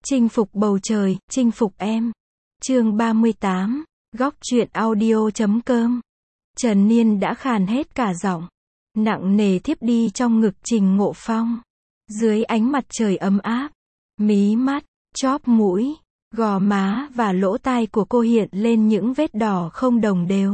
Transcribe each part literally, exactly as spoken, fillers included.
Chinh phục bầu trời, chinh phục em. Chương ba mươi tám, góc truyện audio chấm com. Trần Niên đã khàn hết cả giọng, nặng nề thiếp đi trong ngực Trình Ngộ Phong. Dưới ánh mặt trời ấm áp, mí mắt, chóp mũi, gò má và lỗ tai của cô hiện lên những vết đỏ không đồng đều.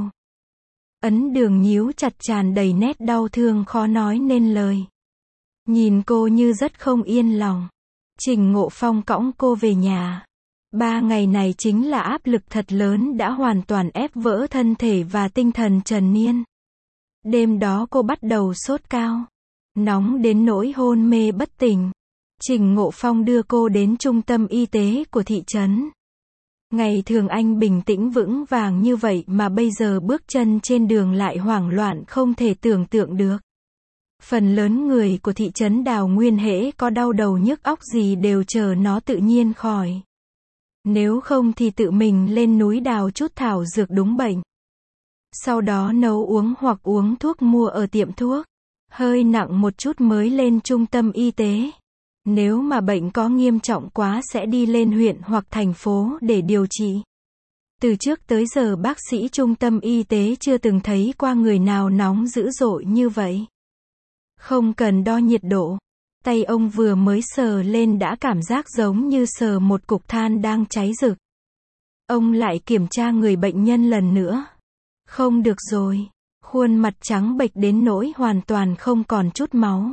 Ấn đường nhíu chặt tràn đầy nét đau thương khó nói nên lời. Nhìn cô như rất không yên lòng, Trình Ngộ Phong cõng cô về nhà. Ba ngày này chính là áp lực thật lớn đã hoàn toàn ép vỡ thân thể và tinh thần Trần Niên. Đêm đó cô bắt đầu sốt cao, nóng đến nỗi hôn mê bất tỉnh. Trình Ngộ Phong đưa cô đến trung tâm y tế của thị trấn. Ngày thường anh bình tĩnh vững vàng như vậy mà bây giờ bước chân trên đường lại hoảng loạn không thể tưởng tượng được. Phần lớn người của thị trấn Đào Nguyên hễ có đau đầu nhức óc gì đều chờ nó tự nhiên khỏi. Nếu không thì tự mình lên núi đào chút thảo dược đúng bệnh. Sau đó nấu uống hoặc uống thuốc mua ở tiệm thuốc. Hơi nặng một chút mới lên trung tâm y tế. Nếu mà bệnh có nghiêm trọng quá sẽ đi lên huyện hoặc thành phố để điều trị. Từ trước tới giờ bác sĩ trung tâm y tế chưa từng thấy qua người nào nóng dữ dội như vậy. Không cần đo nhiệt độ. Tay ông vừa mới sờ lên đã cảm giác giống như sờ một cục than đang cháy rực. Ông lại kiểm tra người bệnh nhân lần nữa. Không được rồi. Khuôn mặt trắng bệch đến nỗi hoàn toàn không còn chút máu.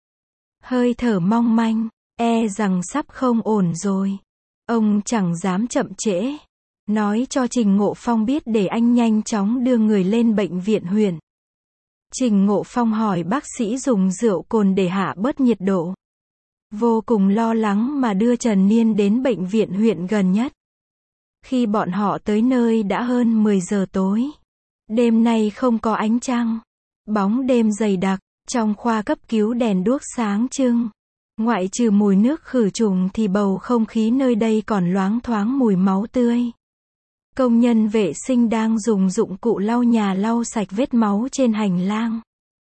Hơi thở mong manh, e rằng sắp không ổn rồi. Ông chẳng dám chậm trễ. Nói cho Trình Ngộ Phong biết để anh nhanh chóng đưa người lên bệnh viện huyện. Trình Ngộ Phong hỏi bác sĩ dùng rượu cồn để hạ bớt nhiệt độ. Vô cùng lo lắng mà đưa Trần Niên đến bệnh viện huyện gần nhất. Khi bọn họ tới nơi đã hơn mười giờ tối. Đêm nay không có ánh trăng. Bóng đêm dày đặc, trong khoa cấp cứu đèn đuốc sáng trưng. Ngoại trừ mùi nước khử trùng thì bầu không khí nơi đây còn loáng thoáng mùi máu tươi. Công nhân vệ sinh đang dùng dụng cụ lau nhà lau sạch vết máu trên hành lang.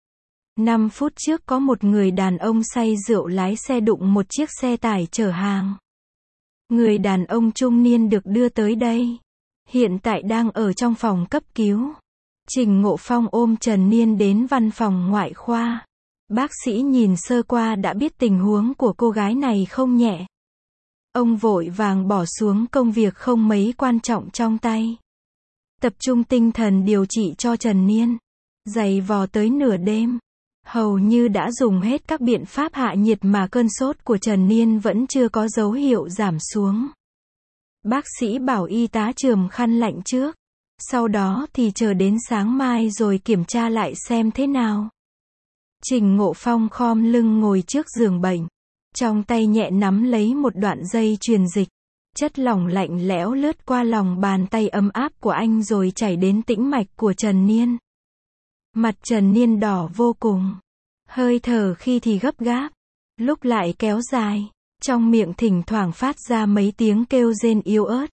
Năm phút trước có một người đàn ông say rượu lái xe đụng một chiếc xe tải chở hàng. Người đàn ông trung niên được đưa tới đây. Hiện tại đang ở trong phòng cấp cứu. Trình Ngộ Phong ôm Trần Niên đến văn phòng ngoại khoa. Bác sĩ nhìn sơ qua đã biết tình huống của cô gái này không nhẹ. Ông vội vàng bỏ xuống công việc không mấy quan trọng trong tay. Tập trung tinh thần điều trị cho Trần Niên. Giày vò tới nửa đêm. Hầu như đã dùng hết các biện pháp hạ nhiệt mà cơn sốt của Trần Niên vẫn chưa có dấu hiệu giảm xuống. Bác sĩ bảo y tá chườm khăn lạnh trước. Sau đó thì chờ đến sáng mai rồi kiểm tra lại xem thế nào. Trình Ngộ Phong khom lưng ngồi trước giường bệnh. Trong tay nhẹ nắm lấy một đoạn dây truyền dịch. Chất lỏng lạnh lẽo lướt qua lòng bàn tay ấm áp của anh rồi chảy đến tĩnh mạch của Trần Niên. Mặt Trần Niên đỏ vô cùng. Hơi thở khi thì gấp gáp, lúc lại kéo dài. Trong miệng thỉnh thoảng phát ra mấy tiếng kêu rên yếu ớt.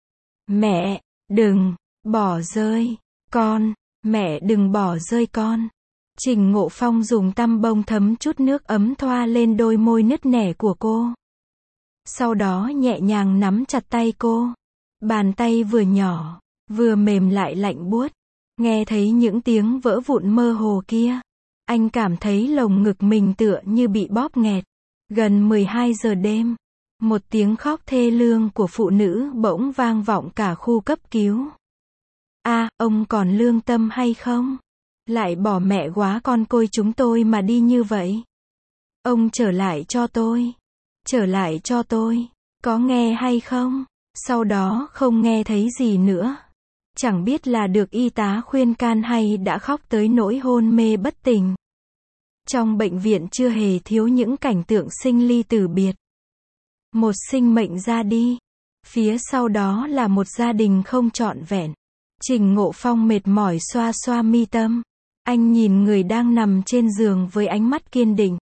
Mẹ, đừng, bỏ rơi, con, mẹ đừng bỏ rơi con. Trình Ngộ Phong dùng tăm bông thấm chút nước ấm thoa lên đôi môi nứt nẻ của cô. Sau đó nhẹ nhàng nắm chặt tay cô. Bàn tay vừa nhỏ, vừa mềm lại lạnh buốt. Nghe thấy những tiếng vỡ vụn mơ hồ kia. Anh cảm thấy lồng ngực mình tựa như bị bóp nghẹt. Gần mười hai giờ đêm. Một tiếng khóc thê lương của phụ nữ bỗng vang vọng cả khu cấp cứu. A, à, ông còn lương tâm hay không? Lại bỏ mẹ quá con côi chúng tôi mà đi như vậy. Ông trở lại cho tôi. Trở lại cho tôi. Có nghe hay không? Sau đó không nghe thấy gì nữa. Chẳng biết là được y tá khuyên can hay đã khóc tới nỗi hôn mê bất tỉnh. Trong bệnh viện chưa hề thiếu những cảnh tượng sinh ly tử biệt. Một sinh mệnh ra đi. Phía sau đó là một gia đình không trọn vẹn. Trình Ngộ Phong mệt mỏi xoa xoa mi tâm. Anh nhìn người đang nằm trên giường với ánh mắt kiên định.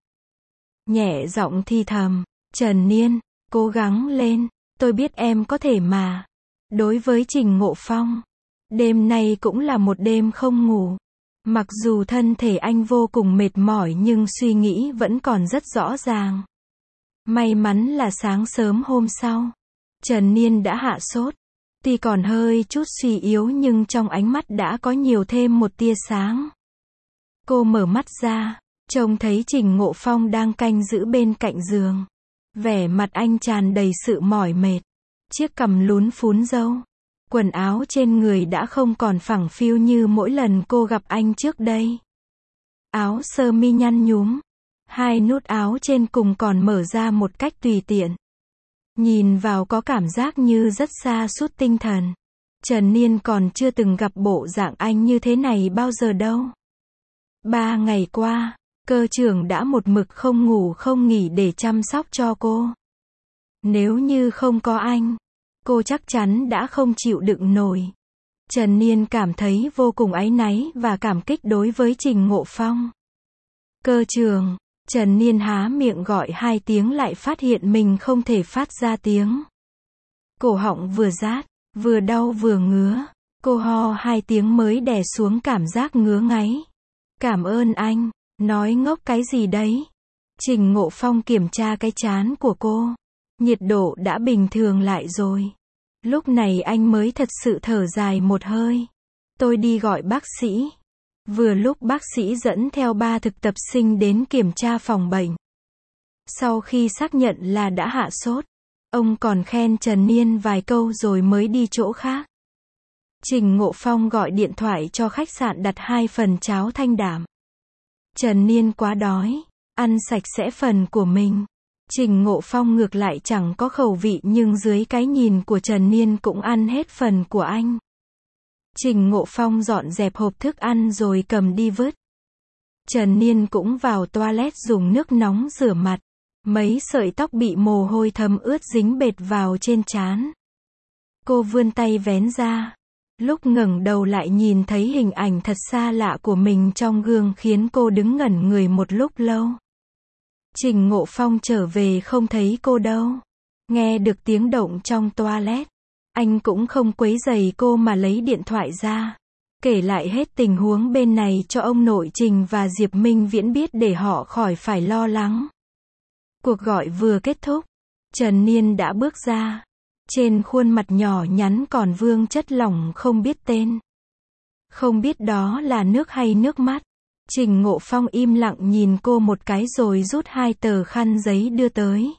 Nhẹ giọng thì thầm. Trần Niên, cố gắng lên. Tôi biết em có thể mà. Đối với Trình Ngộ Phong, đêm nay cũng là một đêm không ngủ. Mặc dù thân thể anh vô cùng mệt mỏi nhưng suy nghĩ vẫn còn rất rõ ràng. May mắn là sáng sớm hôm sau, Trần Niên đã hạ sốt. Tuy còn hơi chút suy yếu nhưng trong ánh mắt đã có nhiều thêm một tia sáng. Cô mở mắt ra, trông thấy Trình Ngộ Phong đang canh giữ bên cạnh giường. Vẻ mặt anh tràn đầy sự mỏi mệt. Chiếc cằm lún phún râu. Quần áo trên người đã không còn phẳng phiu như mỗi lần cô gặp anh trước đây. Áo sơ mi nhăn nhúm. Hai nút áo trên cùng còn mở ra một cách tùy tiện. Nhìn vào có cảm giác như rất sa sút tinh thần. Trần Niên còn chưa từng gặp bộ dạng anh như thế này bao giờ đâu. Ba ngày qua, cơ trưởng đã một mực không ngủ không nghỉ để chăm sóc cho cô. Nếu như không có anh, cô chắc chắn đã không chịu đựng nổi. Trần Niên cảm thấy vô cùng áy náy và cảm kích đối với Trình Ngộ Phong. Cơ trưởng, Trần Niên há miệng gọi hai tiếng lại phát hiện mình không thể phát ra tiếng. Cổ họng vừa rát, vừa đau vừa ngứa. Cô ho hai tiếng mới đè xuống cảm giác ngứa ngáy. Cảm ơn anh, nói ngốc cái gì đấy. Trình Ngộ Phong kiểm tra cái trán của cô. Nhiệt độ đã bình thường lại rồi. Lúc này anh mới thật sự thở dài một hơi. Tôi đi gọi bác sĩ. Vừa lúc bác sĩ dẫn theo ba thực tập sinh đến kiểm tra phòng bệnh. Sau khi xác nhận là đã hạ sốt, ông còn khen Trần Niên vài câu rồi mới đi chỗ khác. Trình Ngộ Phong gọi điện thoại cho khách sạn đặt hai phần cháo thanh đảm. Trần Niên quá đói, ăn sạch sẽ phần của mình. Trình Ngộ Phong ngược lại chẳng có khẩu vị nhưng dưới cái nhìn của Trần Niên cũng ăn hết phần của anh. Trình Ngộ Phong dọn dẹp hộp thức ăn rồi cầm đi vứt. Trần Niên cũng vào toilet dùng nước nóng rửa mặt. Mấy sợi tóc bị mồ hôi thấm ướt dính bệt vào trên trán. Cô vươn tay vén ra. Lúc ngẩng đầu lại nhìn thấy hình ảnh thật xa lạ của mình trong gương khiến cô đứng ngẩn người một lúc lâu. Trình Ngộ Phong trở về không thấy cô đâu. Nghe được tiếng động trong toilet. Anh cũng không quấy rầy cô mà lấy điện thoại ra. Kể lại hết tình huống bên này cho ông nội Trình và Diệp Minh Viễn biết để họ khỏi phải lo lắng. Cuộc gọi vừa kết thúc. Trần Niên đã bước ra. Trên khuôn mặt nhỏ nhắn còn vương chất lỏng không biết tên. Không biết đó là nước hay nước mắt. Trình Ngộ Phong im lặng nhìn cô một cái rồi rút hai tờ khăn giấy đưa tới.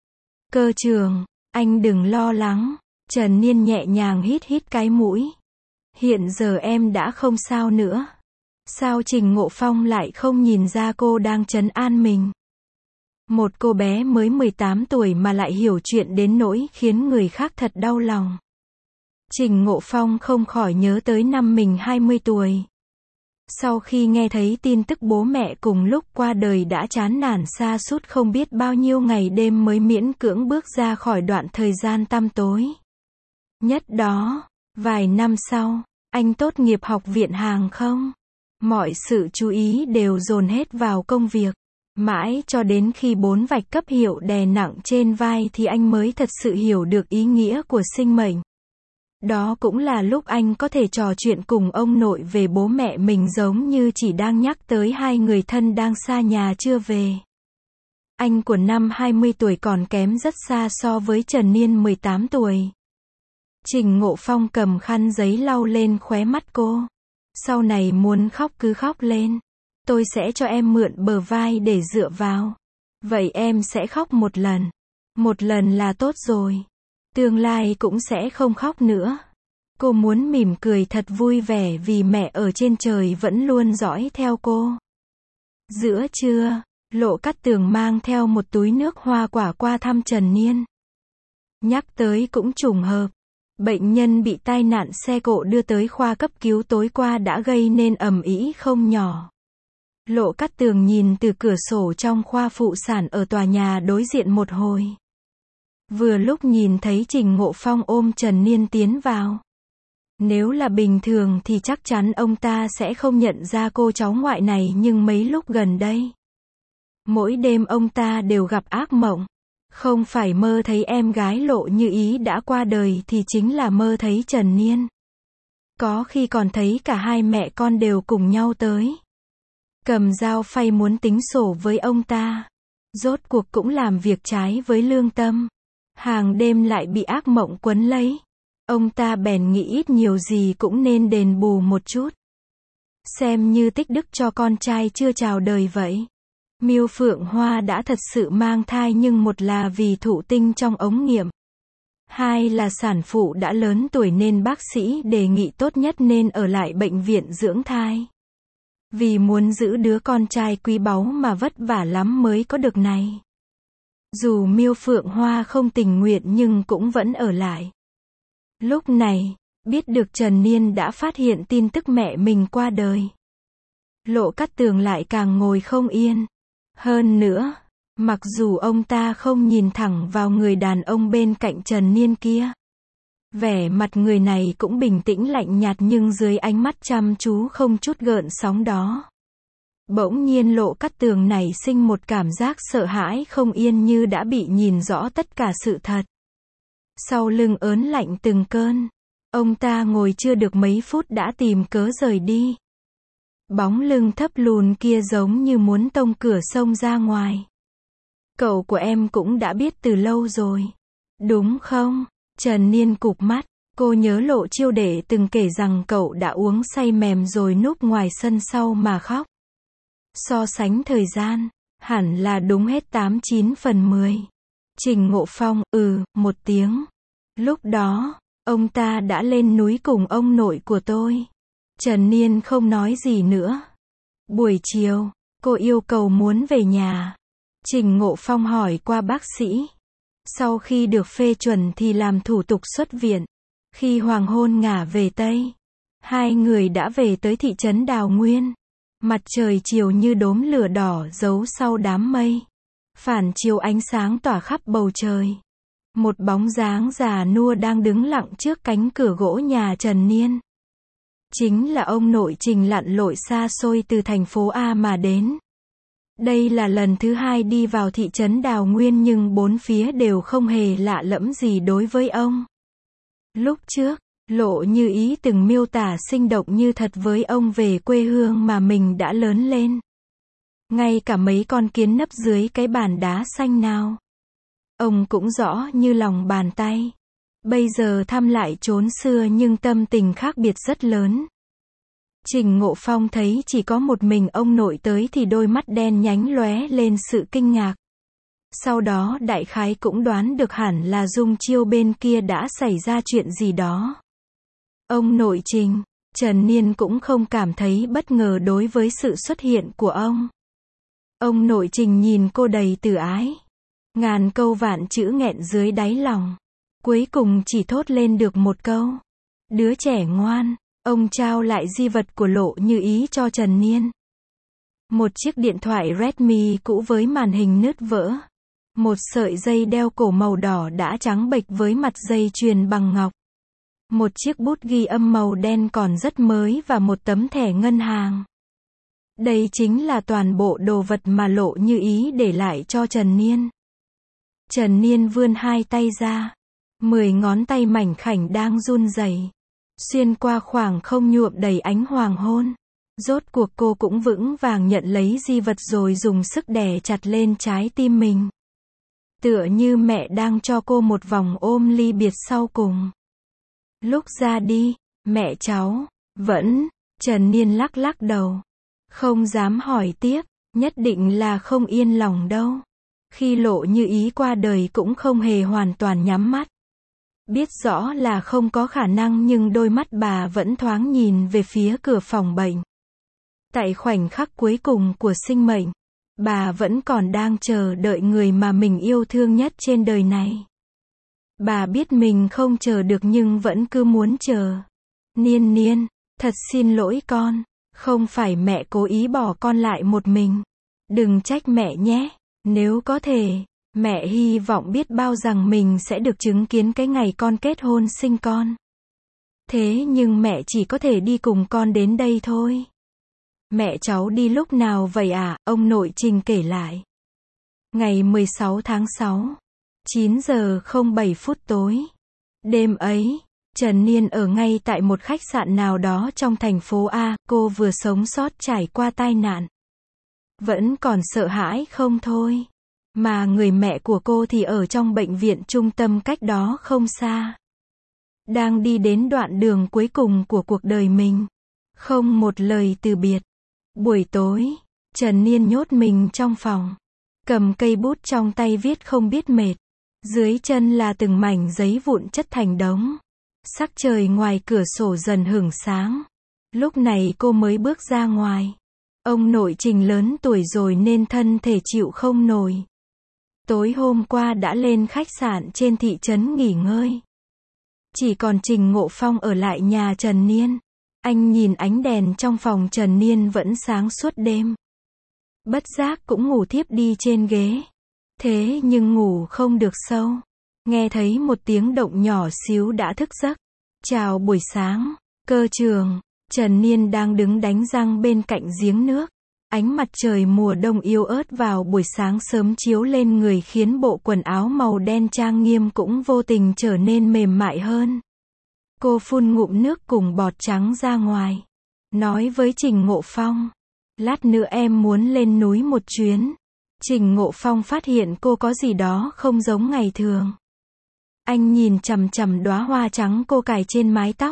Cơ trưởng, anh đừng lo lắng. Trần Niên nhẹ nhàng hít hít cái mũi. Hiện giờ em đã không sao nữa. Sao Trình Ngộ Phong lại không nhìn ra cô đang trấn an mình? Một cô bé mới mười tám tuổi mà lại hiểu chuyện đến nỗi khiến người khác thật đau lòng. Trình Ngộ Phong không khỏi nhớ tới năm mình hai mươi tuổi. Sau khi nghe thấy tin tức bố mẹ cùng lúc qua đời đã chán nản sa sút không biết bao nhiêu ngày đêm mới miễn cưỡng bước ra khỏi đoạn thời gian tăm tối. Nhất đó, vài năm sau, anh tốt nghiệp học viện hàng không. Mọi sự chú ý đều dồn hết vào công việc. Mãi cho đến khi bốn vạch cấp hiệu đè nặng trên vai thì anh mới thật sự hiểu được ý nghĩa của sinh mệnh. Đó cũng là lúc anh có thể trò chuyện cùng ông nội về bố mẹ mình giống như chỉ đang nhắc tới hai người thân đang xa nhà chưa về. Anh của năm hai mươi tuổi còn kém rất xa so với Trần Niên mười tám tuổi. Trình Ngộ Phong cầm khăn giấy lau lên khóe mắt cô. Sau này muốn khóc cứ khóc lên. Tôi sẽ cho em mượn bờ vai để dựa vào. Vậy em sẽ khóc một lần. Một lần là tốt rồi. Tương lai cũng sẽ không khóc nữa. Cô muốn mỉm cười thật vui vẻ vì mẹ ở trên trời vẫn luôn dõi theo cô. Giữa trưa, Lộ Cát Tường mang theo một túi nước hoa quả qua thăm Trần Niên. Nhắc tới cũng trùng hợp. Bệnh nhân bị tai nạn xe cộ đưa tới khoa cấp cứu tối qua đã gây nên ầm ĩ không nhỏ. Lộ Cát Tường nhìn từ cửa sổ trong khoa phụ sản ở tòa nhà đối diện một hồi. Vừa lúc nhìn thấy Trình Ngộ Phong ôm Trần Niên tiến vào. Nếu là bình thường thì chắc chắn ông ta sẽ không nhận ra cô cháu ngoại này nhưng mấy lúc gần đây. Mỗi đêm ông ta đều gặp ác mộng. Không phải mơ thấy em gái Lộ Như Ý đã qua đời thì chính là mơ thấy Trần Niên. Có khi còn thấy cả hai mẹ con đều cùng nhau tới. Cầm dao phay muốn tính sổ với ông ta. Rốt cuộc cũng làm việc trái với lương tâm. Hàng đêm lại bị ác mộng quấn lấy. Ông ta bèn nghĩ ít nhiều gì cũng nên đền bù một chút. Xem như tích đức cho con trai chưa chào đời vậy. Miêu Phượng Hoa đã thật sự mang thai, nhưng một là vì thụ tinh trong ống nghiệm. Hai là sản phụ đã lớn tuổi nên bác sĩ đề nghị tốt nhất nên ở lại bệnh viện dưỡng thai. Vì muốn giữ đứa con trai quý báu mà vất vả lắm mới có được này. Dù Miêu Phượng Hoa không tình nguyện nhưng cũng vẫn ở lại. Lúc này, biết được Trần Niên đã phát hiện tin tức mẹ mình qua đời. Lộ Cát Tường lại càng ngồi không yên. Hơn nữa, mặc dù ông ta không nhìn thẳng vào người đàn ông bên cạnh Trần Niên kia. Vẻ mặt người này cũng bình tĩnh lạnh nhạt nhưng dưới ánh mắt chăm chú không chút gợn sóng đó. Bỗng nhiên Lộ Cát Tường nảy sinh một cảm giác sợ hãi không yên như đã bị nhìn rõ tất cả sự thật. Sau lưng ớn lạnh từng cơn. Ông ta ngồi chưa được mấy phút đã tìm cớ rời đi. Bóng lưng thấp lùn kia giống như muốn tông cửa xông ra ngoài. Cậu của em cũng đã biết từ lâu rồi. Đúng không? Trần Niên cụp mắt. Cô nhớ Lộ Chiêu Đệ từng kể rằng cậu đã uống say mềm rồi núp ngoài sân sau mà khóc. So sánh thời gian, hẳn là đúng hết tám chín phần mười. Trình Ngộ Phong, ừ, một tiếng. Lúc đó, ông ta đã lên núi cùng ông nội của tôi. Trần Niên không nói gì nữa. Buổi chiều, cô yêu cầu muốn về nhà. Trình Ngộ Phong hỏi qua bác sĩ. Sau khi được phê chuẩn thì làm thủ tục xuất viện. Khi hoàng hôn ngả về Tây, hai người đã về tới thị trấn Đào Nguyên. Mặt trời chiều như đốm lửa đỏ giấu sau đám mây. Phản chiếu ánh sáng tỏa khắp bầu trời. Một bóng dáng già nua đang đứng lặng trước cánh cửa gỗ nhà Trần Niên. Chính là ông nội Trình lặn lội xa xôi từ thành phố A mà đến. Đây là lần thứ hai đi vào thị trấn Đào Nguyên nhưng bốn phía đều không hề lạ lẫm gì đối với ông. Lúc trước, Lộ Như Ý từng miêu tả sinh động như thật với ông về quê hương mà mình đã lớn lên. Ngay cả mấy con kiến nấp dưới cái bàn đá xanh nào, ông cũng rõ như lòng bàn tay. Bây giờ thăm lại chốn xưa nhưng tâm tình khác biệt rất lớn. Trình Ngộ Phong thấy chỉ có một mình ông nội tới thì đôi mắt đen nhánh lóe lên sự kinh ngạc. Sau đó đại khái cũng đoán được hẳn là Dung Chiêu bên kia đã xảy ra chuyện gì đó. Ông nội Trình, Trần Niên cũng không cảm thấy bất ngờ đối với sự xuất hiện của ông. Ông nội Trình nhìn cô đầy từ ái. Ngàn câu vạn chữ nghẹn dưới đáy lòng. Cuối cùng chỉ thốt lên được một câu. Đứa trẻ ngoan. Ông trao lại di vật của Lộ Như Ý cho Trần Niên. Một chiếc điện thoại Redmi cũ với màn hình nứt vỡ. Một sợi dây đeo cổ màu đỏ đã trắng bệch với mặt dây chuyền bằng ngọc. Một chiếc bút ghi âm màu đen còn rất mới và một tấm thẻ ngân hàng. Đây chính là toàn bộ đồ vật mà Lộ Như Ý để lại cho Trần Niên. Trần Niên vươn hai tay ra. Mười ngón tay mảnh khảnh đang run rẩy. Xuyên qua khoảng không nhuộm đầy ánh hoàng hôn. Rốt cuộc cô cũng vững vàng nhận lấy di vật rồi dùng sức đè chặt lên trái tim mình. Tựa như mẹ đang cho cô một vòng ôm ly biệt sau cùng. Lúc ra đi, mẹ cháu, vẫn, Trần Niên lắc lắc đầu. Không dám hỏi tiếp, nhất định là không yên lòng đâu. Khi Lộ Như Ý qua đời cũng không hề hoàn toàn nhắm mắt. Biết rõ là không có khả năng nhưng đôi mắt bà vẫn thoáng nhìn về phía cửa phòng bệnh. Tại khoảnh khắc cuối cùng của sinh mệnh, bà vẫn còn đang chờ đợi người mà mình yêu thương nhất trên đời này. Bà biết mình không chờ được nhưng vẫn cứ muốn chờ. Niên Niên, thật xin lỗi con, không phải mẹ cố ý bỏ con lại một mình. Đừng trách mẹ nhé, nếu có thể, mẹ hy vọng biết bao rằng mình sẽ được chứng kiến cái ngày con kết hôn sinh con. Thế nhưng mẹ chỉ có thể đi cùng con đến đây thôi. Mẹ cháu đi lúc nào vậy à? Ông nội Trình kể lại. Ngày mười sáu tháng sáu, chín giờ không bảy phút tối. Đêm ấy, Trần Niên ở ngay tại một khách sạn nào đó trong thành phố A, cô vừa sống sót trải qua tai nạn. Vẫn còn sợ hãi không thôi. Mà người mẹ của cô thì ở trong bệnh viện trung tâm cách đó không xa. Đang đi đến đoạn đường cuối cùng của cuộc đời mình. Không một lời từ biệt. Buổi tối, Trần Niên nhốt mình trong phòng. Cầm cây bút trong tay viết không biết mệt. Dưới chân là từng mảnh giấy vụn chất thành đống. Sắc trời ngoài cửa sổ dần hửng sáng. Lúc này cô mới bước ra ngoài. Ông nội Trình lớn tuổi rồi nên thân thể chịu không nổi. Tối hôm qua đã lên khách sạn trên thị trấn nghỉ ngơi. Chỉ còn Trình Ngộ Phong ở lại nhà Trần Niên. Anh nhìn ánh đèn trong phòng Trần Niên vẫn sáng suốt đêm. Bất giác cũng ngủ thiếp đi trên ghế. Thế nhưng ngủ không được sâu. Nghe thấy một tiếng động nhỏ xíu đã thức giấc. Chào buổi sáng, Cơ Trường. Trần Niên đang đứng đánh răng bên cạnh giếng nước. Ánh mặt trời mùa đông yếu ớt vào buổi sáng sớm chiếu lên người khiến bộ quần áo màu đen trang nghiêm cũng vô tình trở nên mềm mại hơn. Cô phun ngụm nước cùng bọt trắng ra ngoài. Nói với Trình Ngộ Phong. Lát nữa em muốn lên núi một chuyến. Trình Ngộ Phong phát hiện cô có gì đó không giống ngày thường. Anh nhìn chằm chằm đóa hoa trắng cô cài trên mái tóc.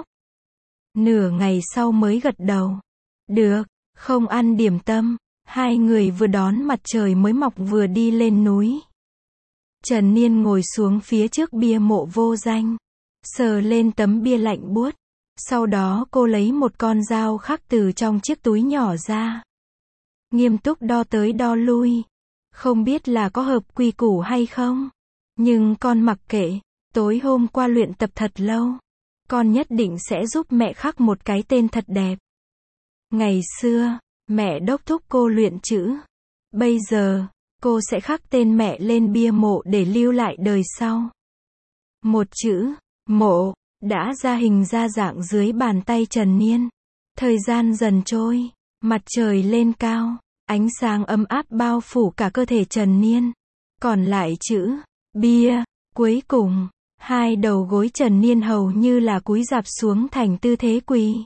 Nửa ngày sau mới gật đầu. Được, không ăn điểm tâm. Hai người vừa đón mặt trời mới mọc vừa đi lên núi. Trần Niên ngồi xuống phía trước bia mộ vô danh. Sờ lên tấm bia lạnh buốt. Sau đó cô lấy một con dao khắc từ trong chiếc túi nhỏ ra. Nghiêm túc đo tới đo lui. Không biết là có hợp quy củ hay không. Nhưng con mặc kệ. Tối hôm qua luyện tập thật lâu. Con nhất định sẽ giúp mẹ khắc một cái tên thật đẹp. Ngày xưa, mẹ đốc thúc cô luyện chữ. Bây giờ, cô sẽ khắc tên mẹ lên bia mộ để lưu lại đời sau. Một chữ, mộ, đã ra hình ra dạng dưới bàn tay Trần Niên. Thời gian dần trôi, mặt trời lên cao, ánh sáng ấm áp bao phủ cả cơ thể Trần Niên. Còn lại chữ, bia, cuối cùng, hai đầu gối Trần Niên hầu như là cúi rạp xuống thành tư thế quỳ.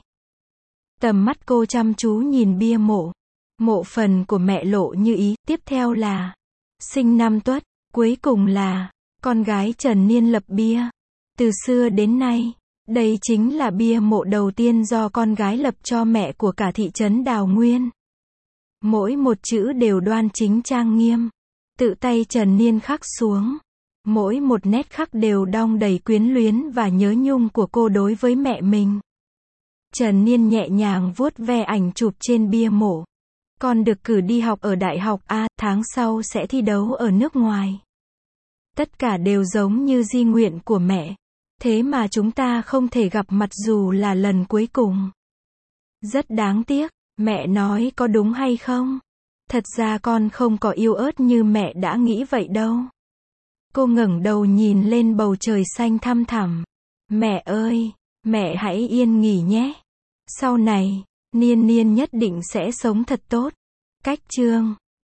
Tầm mắt cô chăm chú nhìn bia mộ. Mộ phần của mẹ Lộ Như Ý, tiếp theo là sinh năm Tuất, cuối cùng là con gái Trần Niên lập bia. Từ xưa đến nay, đây chính là bia mộ đầu tiên do con gái lập cho mẹ của cả thị trấn Đào Nguyên. Mỗi một chữ đều đoan chính trang nghiêm. Tự tay Trần Niên khắc xuống. Mỗi một nét khắc đều đong đầy quyến luyến và nhớ nhung của cô đối với mẹ mình. Trần Niên nhẹ nhàng vuốt ve ảnh chụp trên bia mộ. Con được cử đi học ở Đại học A, tháng sau sẽ thi đấu ở nước ngoài. Tất cả đều giống như di nguyện của mẹ. Thế mà chúng ta không thể gặp mặt dù là lần cuối cùng. Rất đáng tiếc, mẹ nói có đúng hay không? Thật ra con không có yếu ớt như mẹ đã nghĩ vậy đâu. Cô ngẩng đầu nhìn lên bầu trời xanh thăm thẳm. Mẹ ơi, mẹ hãy yên nghỉ nhé. Sau này, Niên Niên nhất định sẽ sống thật tốt. Cách chương